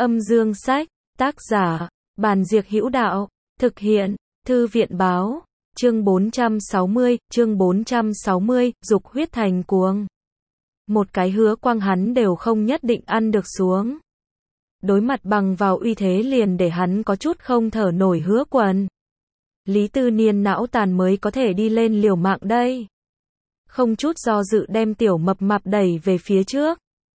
Âm dương sách, tác giả, Bàn Diệc Hữu Đạo, thực hiện, Thư viện báo, chương 460, dục huyết thành cuồng. Một cái Hứa Quang hắn đều không nhất định ăn được xuống. Đối mặt bằng vào uy thế liền để hắn có chút không thở nổi Hứa Quần. Lý Tư Niên não tàn mới có thể đi lên liều mạng đây. Không chút do dự đem tiểu mập mạp đẩy về phía trước.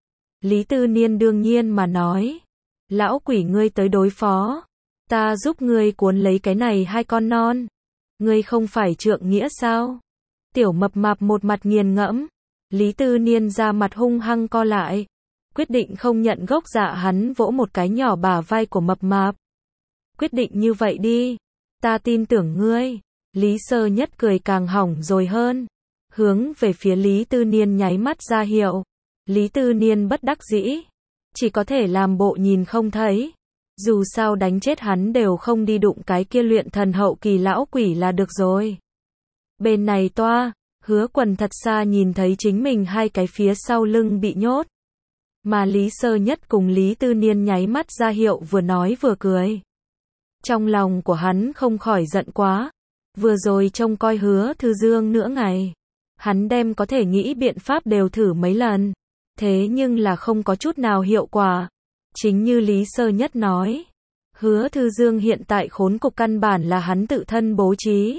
Lý Tư Niên đương nhiên mà nói. Lão quỷ ngươi tới đối phó. Ta giúp ngươi cuốn lấy cái này hai con non. Ngươi không phải trượng nghĩa sao? Tiểu mập mạp một mặt nghiền ngẫm. Lý Tư Niên ra mặt hung hăng co lại. Quyết định không nhận gốc dạ hắn vỗ một cái nhỏ bả vai của mập mạp. Quyết định như vậy đi. Ta tin tưởng ngươi. Lý Sơ Nhất cười càng hỏng rồi hơn. Hướng về phía Lý Tư Niên nháy mắt ra hiệu. Lý Tư Niên bất đắc dĩ. Chỉ có thể làm bộ nhìn không thấy. Dù sao đánh chết hắn đều không đi đụng cái kia luyện thần hậu kỳ lão quỷ là được rồi. Bên này toa, Hứa Quần thật xa nhìn thấy chính mình hai cái phía sau lưng bị nhốt. Mà Lý Sơ Nhất cùng Lý Tư Niên nháy mắt ra hiệu vừa nói vừa cười. Trong lòng của hắn không khỏi giận quá. Vừa rồi trông coi Hứa Thư Dương nửa ngày. Hắn đem có thể nghĩ biện pháp đều thử mấy lần. Thế nhưng là không có chút nào hiệu quả. Chính như Lý Sơ Nhất nói. Hứa Thư Dương hiện tại khốn cục căn bản là hắn tự thân bố trí.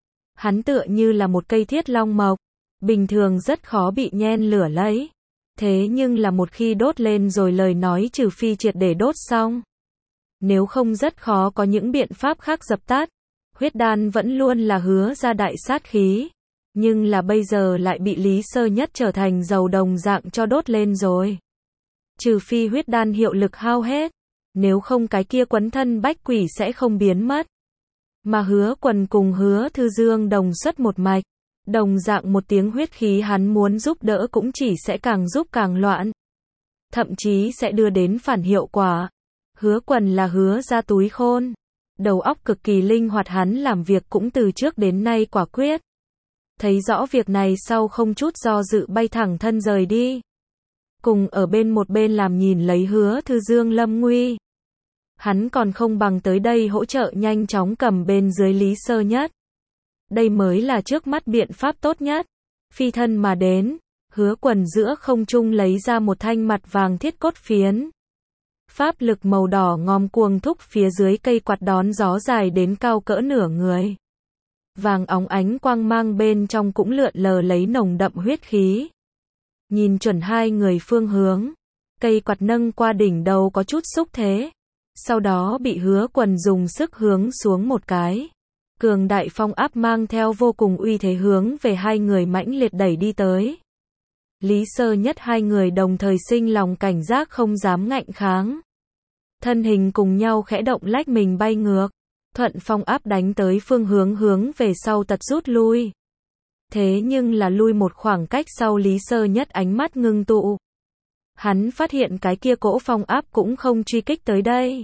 Hắn tựa như là một cây thiết long mộc. Bình thường rất khó bị nhen lửa lấy. Thế nhưng là một khi đốt lên rồi lời nói trừ phi triệt để đốt xong. Nếu không rất khó có những biện pháp khác dập tắt. Huyết đan vẫn luôn là hứa ra đại sát khí. Nhưng là bây giờ lại bị Lý Sơ Nhất trở thành dầu đồng dạng cho đốt lên rồi. Trừ phi huyết đan hiệu lực hao hết. Nếu không cái kia quấn thân bách quỷ sẽ không biến mất. Mà Hứa Quần cùng Hứa Thư Dương đồng xuất một mạch. Đồng dạng một tiếng huyết khí hắn muốn giúp đỡ cũng chỉ sẽ càng giúp càng loạn. Thậm chí sẽ đưa đến phản hiệu quả. Hứa Quần là hứa ra túi khôn. Đầu óc cực kỳ linh hoạt hắn làm việc cũng từ trước đến nay quả quyết. Thấy rõ việc này sau không chút do dự bay thẳng thân rời đi. Cùng ở bên một bên làm nhìn lấy Hứa Thư Dương lâm nguy. Hắn còn không bằng tới đây hỗ trợ nhanh chóng cầm bên dưới Lý Sơ Nhất. Đây mới là trước mắt biện pháp tốt nhất. Phi thân mà đến, Hứa Quần giữa không trung lấy ra một thanh mặt vàng thiết cốt phiến. Pháp lực màu đỏ ngòm cuồng thúc phía dưới cây quạt đón gió dài đến cao cỡ nửa người. Vàng óng ánh quang mang bên trong cũng lượn lờ lấy nồng đậm huyết khí. Nhìn chuẩn hai người phương hướng, cây quạt nâng qua đỉnh đầu có chút xúc thế. Sau đó bị Hứa Quần dùng sức hướng xuống một cái. Cường đại phong áp mang theo vô cùng uy thế hướng về hai người mãnh liệt đẩy đi tới. Lý Sơ Nhất hai người đồng thời sinh lòng cảnh giác không dám ngạnh kháng. Thân hình cùng nhau khẽ động lách mình bay ngược. Thuận phong áp đánh tới phương hướng về sau tật rút lui. Thế nhưng là lui một khoảng cách sau Lý Sơ Nhất ánh mắt ngưng tụ. Hắn phát hiện cái kia cỗ phong áp cũng không truy kích tới đây.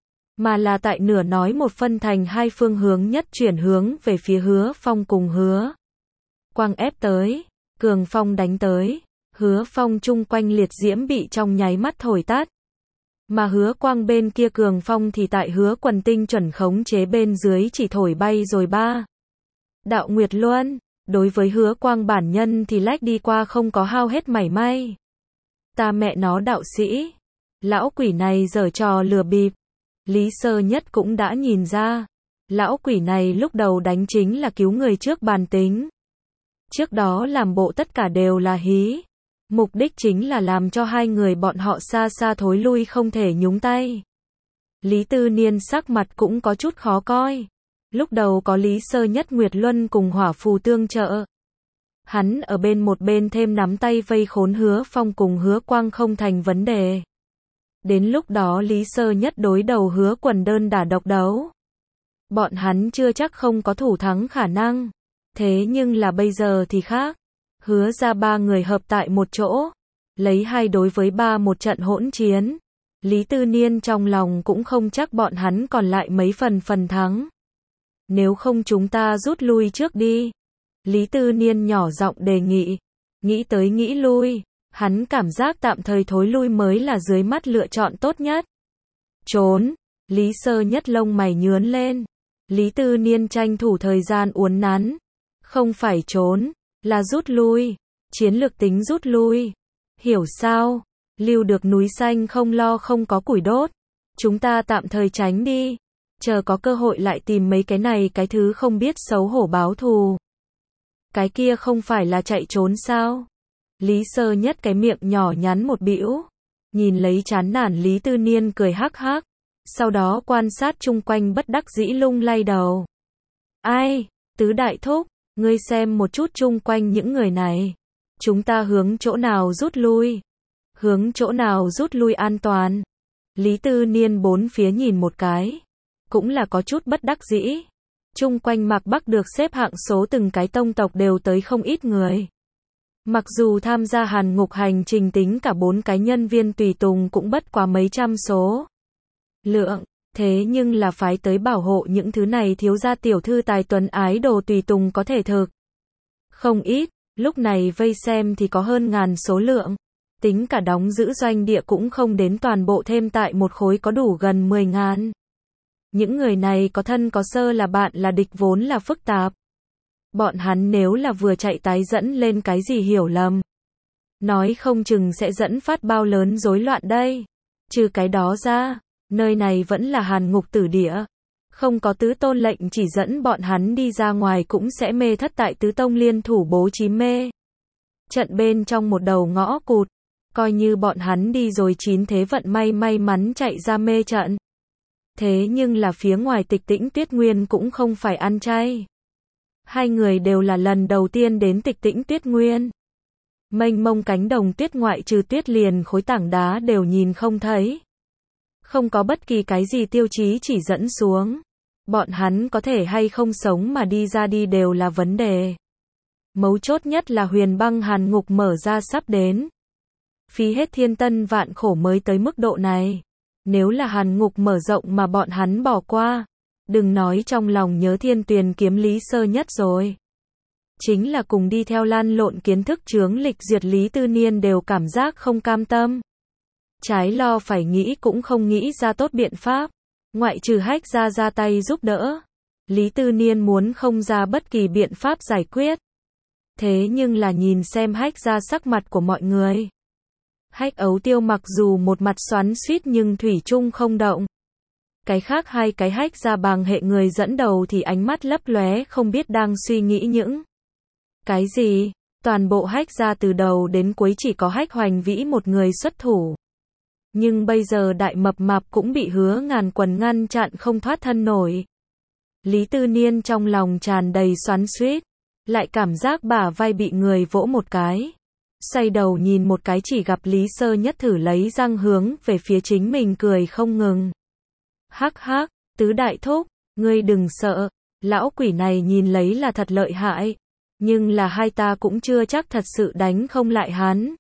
Mà là tại nửa nói một phân thành hai phương hướng nhất chuyển hướng về phía Hứa Phong cùng Hứa Quang ép tới. Cường phong đánh tới. Hứa Phong chung quanh liệt diễm bị trong nháy mắt thổi tắt. Mà Hứa Quang bên kia cường phong thì tại Hứa Quần tinh chuẩn khống chế bên dưới chỉ thổi bay rồi ba. Đạo Nguyệt Luân, đối với Hứa Quang bản nhân thì lách đi qua không có hao hết mảy may. Ta mẹ nó đạo sĩ. Lão quỷ này giở trò lừa bịp. Lý Sơ Nhất cũng đã nhìn ra. Lão quỷ này lúc đầu đánh chính là cứu người trước bàn tính. Trước đó làm bộ tất cả đều là hí. Mục đích chính là làm cho hai người bọn họ xa xa thối lui không thể nhúng tay. Lý Tư Niên sắc mặt cũng có chút khó coi. Lúc đầu có Lý Sơ Nhất Nguyệt Luân cùng hỏa phù tương trợ. Hắn ở bên một bên thêm nắm tay vây khốn Hứa Phong cùng Hứa Quang không thành vấn đề. Đến lúc đó Lý Sơ Nhất đối đầu Hứa Quần đơn đả độc đấu. Bọn hắn chưa chắc không có thủ thắng khả năng. Thế nhưng là bây giờ thì khác. Hứa ra ba người hợp tại một chỗ. Lấy 2 đối với 3 một trận hỗn chiến. Lý Tư Niên trong lòng cũng không chắc bọn hắn còn lại mấy phần thắng. Nếu không chúng ta rút lui trước đi. Lý Tư Niên nhỏ giọng đề nghị. Nghĩ tới nghĩ lui. Hắn cảm giác tạm thời thối lui mới là dưới mắt lựa chọn tốt nhất. Trốn. Lý Sơ Nhất lông mày nhướng lên. Lý Tư Niên tranh thủ thời gian uốn nắn. Không phải trốn, là rút lui. Chiến lược tính rút lui. Hiểu sao? Lưu được núi xanh không lo không có củi đốt. Chúng ta tạm thời tránh đi. Chờ có cơ hội lại tìm mấy cái này cái thứ không biết xấu hổ báo thù. Cái kia không phải là chạy trốn sao? Lý Sơ Nhất cái miệng nhỏ nhắn một bĩu. Nhìn lấy chán nản Lý Tư Niên cười hắc hắc. Sau đó quan sát chung quanh bất đắc dĩ lung lay đầu. Ai, Tứ Đại Thúc, ngươi xem một chút chung quanh những người này. Chúng ta hướng chỗ nào rút lui? Hướng chỗ nào rút lui an toàn? Lý Tư Niên bốn phía nhìn một cái. Cũng là có chút bất đắc dĩ. Chung quanh Mạc Bắc được xếp hạng số từng cái tông tộc đều tới không ít người. Mặc dù tham gia Hàn Ngục hành trình tính cả 4 cái nhân viên tùy tùng cũng bất quá mấy trăm số lượng, thế nhưng là phái tới bảo hộ những thứ này thiếu gia tiểu thư tài tuấn ái đồ tùy tùng có thể thực không ít, lúc này vây xem thì có hơn ngàn số lượng. Tính cả đóng giữ doanh địa cũng không đến toàn bộ thêm tại một khối có đủ gần 10.000. Những người này có thân có sơ là bạn là địch vốn là phức tạp. Bọn hắn nếu là vừa chạy tái dẫn lên cái gì hiểu lầm. Nói không chừng sẽ dẫn phát bao lớn rối loạn đây. Trừ cái đó ra, nơi này vẫn là Hàn Ngục tử địa. Không có tứ tôn lệnh chỉ dẫn bọn hắn đi ra ngoài cũng sẽ mê thất tại tứ tông liên thủ bố trí mê trận bên trong một đầu ngõ cụt. Coi như bọn hắn đi rồi 9 thế vận may mắn chạy ra mê trận. Thế nhưng là phía ngoài Tịch Tĩnh Tuyết Nguyên cũng không phải ăn chay. Hai người đều là lần đầu tiên đến Tịch Tĩnh Tuyết Nguyên. Mênh mông cánh đồng tuyết ngoại trừ tuyết liền khối tảng đá đều nhìn không thấy. Không có bất kỳ cái gì tiêu chí chỉ dẫn xuống. Bọn hắn có thể hay không sống mà đi ra đi đều là vấn đề. Mấu chốt nhất là Huyền Băng Hàn Ngục mở ra sắp đến. Phí hết thiên tân vạn khổ mới tới mức độ này. Nếu là Hàn Ngục mở rộng mà bọn hắn bỏ qua, đừng nói trong lòng nhớ Thiên Tuyền kiếm Lý Sơ Nhất rồi. Chính là cùng đi theo lan lộn kiến thức chướng lịch duyệt Lý Tư Niên đều cảm giác không cam tâm. Trái lo phải nghĩ cũng không nghĩ ra tốt biện pháp. Ngoại trừ Hách Gia ra tay giúp đỡ. Lý Tư Niên muốn không ra bất kỳ biện pháp giải quyết. Thế nhưng là nhìn xem Hách Gia sắc mặt của mọi người. Hách Ấu Tiêu mặc dù một mặt xoắn xuýt nhưng thủy chung không động. Cái khác hai cái Hách Gia bằng hệ người dẫn đầu thì ánh mắt lấp lóe không biết đang suy nghĩ những cái gì. Toàn bộ Hách Gia từ đầu đến cuối chỉ có Hách Hoành Vĩ một người xuất thủ. Nhưng bây giờ đại mập mạp cũng bị Hứa Ngàn Quần ngăn chặn không thoát thân nổi. Lý Tư Niên trong lòng tràn đầy xoắn xuýt, lại cảm giác bả vai bị người vỗ một cái. Xoay đầu nhìn một cái chỉ gặp Lý Sơ Nhất thử lấy răng hướng về phía chính mình cười không ngừng. Hắc hắc, Tứ Đại Thúc, ngươi đừng sợ, lão quỷ này nhìn lấy là thật lợi hại, nhưng là hai ta cũng chưa chắc thật sự đánh không lại hắn.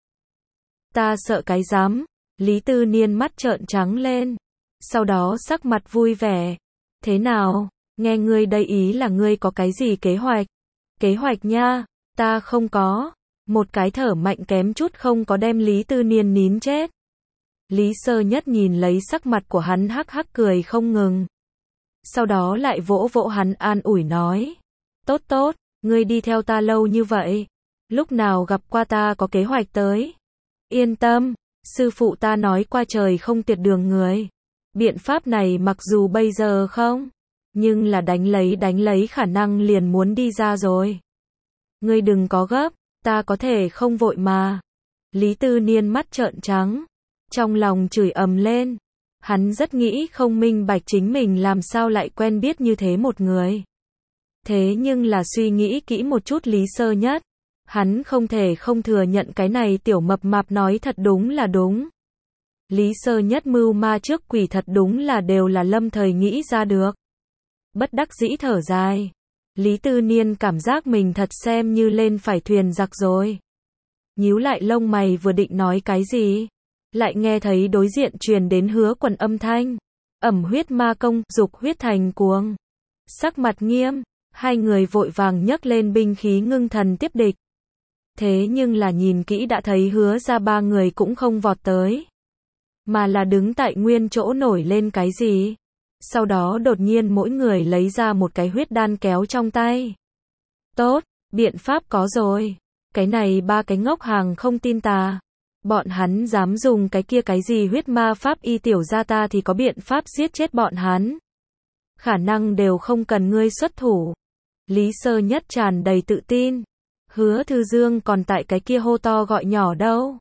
Ta sợ cái dám. Lý Tư Niên mắt trợn trắng lên, sau đó sắc mặt vui vẻ. Thế nào, nghe ngươi đây ý là ngươi có cái gì kế hoạch? Kế hoạch nha, ta không có. Một cái thở mạnh kém chút không có đem Lý Tư Niên nín chết. Lý Sơ Nhất nhìn lấy sắc mặt của hắn hắc hắc cười không ngừng. Sau đó lại vỗ vỗ hắn an ủi nói. Tốt tốt, ngươi đi theo ta lâu như vậy. Lúc nào gặp qua ta có kế hoạch tới. Yên tâm, sư phụ ta nói qua trời không tiệt đường người. Biện pháp này mặc dù bây giờ không, nhưng là đánh lấy khả năng liền muốn đi ra rồi. Ngươi đừng có gấp. Ta có thể không vội mà. Lý Tư Niên mắt trợn trắng. Trong lòng chửi ầm lên. Hắn rất nghĩ không minh bạch chính mình làm sao lại quen biết như thế một người. Thế nhưng là suy nghĩ kỹ một chút Lý Sơ Nhất. Hắn không thể không thừa nhận cái này tiểu mập mạp nói thật đúng là đúng. Lý Sơ Nhất mưu ma trước quỷ thật đúng là đều là lâm thời nghĩ ra được. Bất đắc dĩ thở dài. Lý Tư Niên cảm giác mình thật xem như lên phải thuyền giặc rồi. Nhíu lại lông mày vừa định nói cái gì, lại nghe thấy đối diện truyền đến Hứa Quần âm thanh. Ẩm huyết ma công, dục huyết thành cuồng. Sắc mặt nghiêm, hai người vội vàng nhấc lên binh khí ngưng thần tiếp địch. Thế nhưng là nhìn kỹ đã thấy Hứa ra ba người cũng không vọt tới. mà là đứng tại nguyên chỗ nổi lên cái gì. Sau đó đột nhiên mỗi người lấy ra một cái huyết đan kéo trong tay. Tốt, biện pháp có rồi. Cái này ba cái ngốc hàng không tin ta. Bọn hắn dám dùng cái kia cái gì huyết ma pháp y tiểu ra ta thì có biện pháp giết chết bọn hắn. Khả năng đều không cần ngươi xuất thủ. Lý Sơ Nhất tràn đầy tự tin. Hứa Thư Dương còn tại cái kia hô to gọi nhỏ đâu.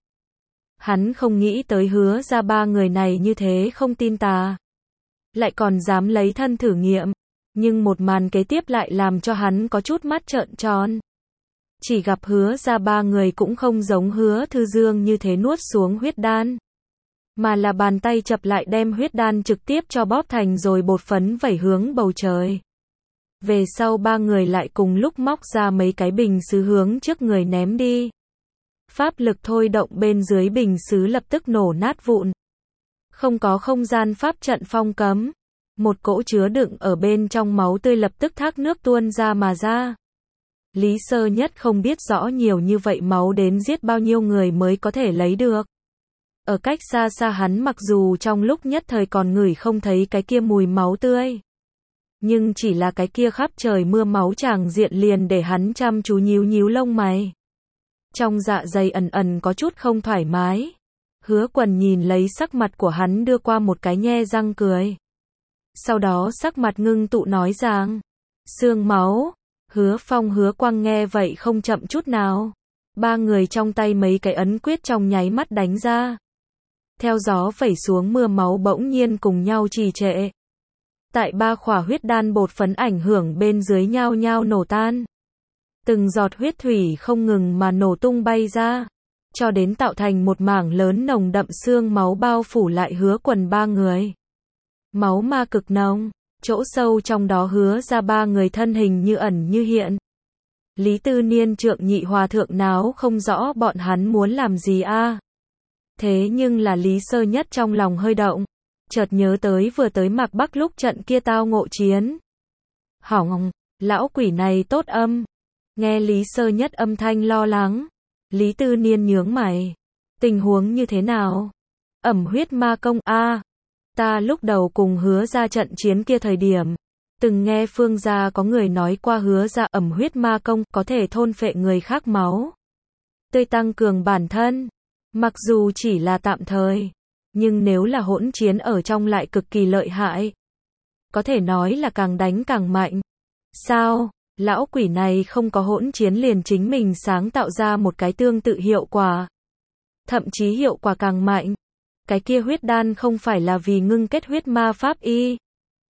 Hắn không nghĩ tới Hứa ra ba người này như thế không tin ta. Lại còn dám lấy thân thử nghiệm. Nhưng một màn kế tiếp lại làm cho hắn có chút mắt trợn tròn. Chỉ gặp Hứa ra ba người cũng không giống Hứa Thư Dương như thế nuốt xuống huyết đan. Mà là bàn tay chập lại đem huyết đan trực tiếp cho bóp thành rồi bột phấn vẩy hướng bầu trời. Về sau ba người lại cùng lúc móc ra mấy cái bình sứ hướng trước người ném đi. Pháp lực thôi động bên dưới bình sứ lập tức nổ nát vụn. Không có không gian pháp trận phong cấm. Một cỗ chứa đựng ở bên trong máu tươi lập tức thác nước tuôn ra mà ra. Lý Sơ Nhất không biết rõ nhiều như vậy máu đến giết bao nhiêu người mới có thể lấy được. Ở cách xa xa hắn mặc dù trong lúc nhất thời còn ngửi không thấy cái kia mùi máu tươi. Nhưng chỉ là cái kia khắp trời mưa máu tràng diện liền để hắn chăm chú nhíu nhíu lông mày. Trong dạ dày ẩn ẩn có chút không thoải mái. Hứa Quần nhìn lấy sắc mặt của hắn đưa qua một cái nhe răng cười. Sau đó sắc mặt ngưng tụ nói rằng, xương máu. Hứa Phong Hứa Quang nghe vậy không chậm chút nào. Ba người trong tay mấy cái ấn quyết trong nháy mắt đánh ra. Theo gió vẩy xuống mưa máu bỗng nhiên cùng nhau trì trệ. Tại ba khỏa huyết đan bột phấn ảnh hưởng bên dưới nhao nhao nổ tan. Từng giọt huyết thủy không ngừng mà nổ tung bay ra. Cho đến tạo thành một mảng lớn nồng đậm xương máu bao phủ lại Hứa Quần ba người. Máu ma cực nồng. Chỗ sâu trong đó Hứa ra ba người thân hình như ẩn như hiện. Lý Tư Niên Trượng Nhị Hòa Thượng náo không rõ bọn hắn muốn làm gì a. Thế nhưng là Lý Sơ Nhất trong lòng hơi động. Chợt nhớ tới vừa tới Mạc Bắc lúc trận kia tao ngộ chiến. Hỏng, lão quỷ này tốt âm. Nghe Lý Sơ Nhất âm thanh lo lắng. Lý Tư Niên nhướng mày. Tình huống như thế nào? Ẩm huyết ma công a. Ta lúc đầu cùng Hứa ra trận chiến kia thời điểm. Từng nghe Phương gia có người nói qua Hứa ra ẩm huyết ma công có thể thôn phệ người khác máu. Tươi tăng cường bản thân. Mặc dù chỉ là tạm thời. Nhưng nếu là hỗn chiến ở trong lại cực kỳ lợi hại. Có thể nói là càng đánh càng mạnh. Sao? Lão quỷ này không có hỗn chiến liền chính mình sáng tạo ra một cái tương tự hiệu quả. Thậm chí hiệu quả càng mạnh. Cái kia huyết đan không phải là vì ngưng kết huyết ma pháp y.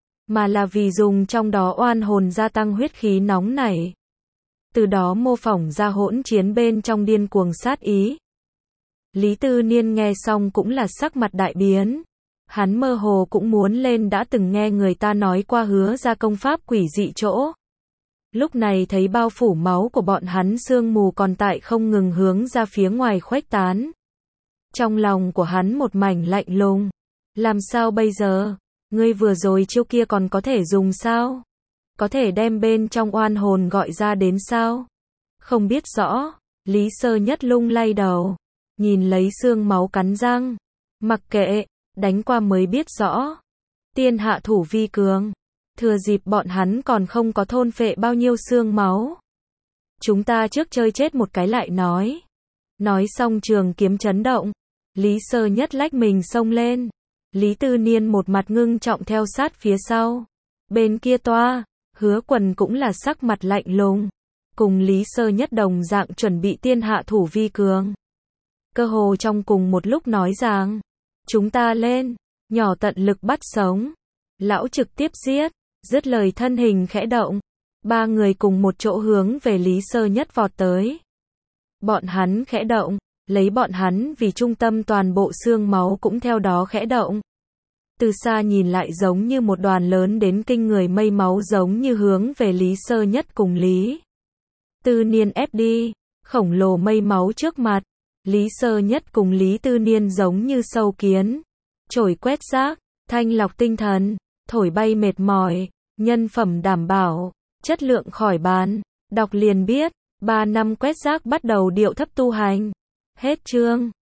Mà là vì dùng trong đó oan hồn gia tăng huyết khí nóng nảy. Từ đó mô phỏng ra hỗn chiến bên trong điên cuồng sát ý. Lý Tư Niên nghe xong cũng là sắc mặt đại biến. Hắn mơ hồ cũng muốn lên đã từng nghe người ta nói qua Hứa ra công pháp quỷ dị chỗ. Lúc này thấy bao phủ máu của bọn hắn sương mù còn tại không ngừng hướng ra phía ngoài khuếch tán. Trong lòng của hắn một mảnh lạnh lùng. Làm sao bây giờ? Ngươi vừa rồi chiêu kia còn có thể dùng sao? Có thể đem bên trong oan hồn gọi ra đến sao? Không biết rõ. Lý Sơ Nhất lung lay đầu. Nhìn lấy xương máu cắn răng. Mặc kệ, đánh qua mới biết rõ. Tiên hạ thủ vi cường. Thừa dịp bọn hắn còn không có thôn phệ bao nhiêu xương máu. Chúng ta trước chơi chết một cái lại nói. Nói xong trường kiếm chấn động. Lý Sơ Nhất lách mình xông lên. Lý Tư Niên một mặt ngưng trọng theo sát phía sau. Bên kia toa, Hứa Quần cũng là sắc mặt lạnh lùng. Cùng Lý Sơ Nhất đồng dạng chuẩn bị tiên hạ thủ vi cường. Cơ hồ trong cùng một lúc nói rằng, chúng ta lên, nhỏ tận lực bắt sống. Lão trực tiếp giết, dứt lời thân hình khẽ động. Ba người cùng một chỗ hướng về Lý Sơ Nhất vọt tới. Bọn hắn khẽ động, lấy bọn hắn vì trung tâm toàn bộ xương máu cũng theo đó khẽ động. Từ xa nhìn lại giống như một đoàn lớn đến kinh người mây máu giống như hướng về Lý Sơ Nhất cùng Lý Tư Niên ép đi. Khổng lồ mây máu trước mặt. Lý Sơ Nhất cùng Lý Tư Niên giống như sâu kiến. Chổi quét rác, thanh lọc tinh thần, thổi bay mệt mỏi, nhân phẩm đảm bảo, chất lượng khỏi bàn. Đọc liền biết, 3 năm quét rác bắt đầu điệu thấp tu hành. Hết chương.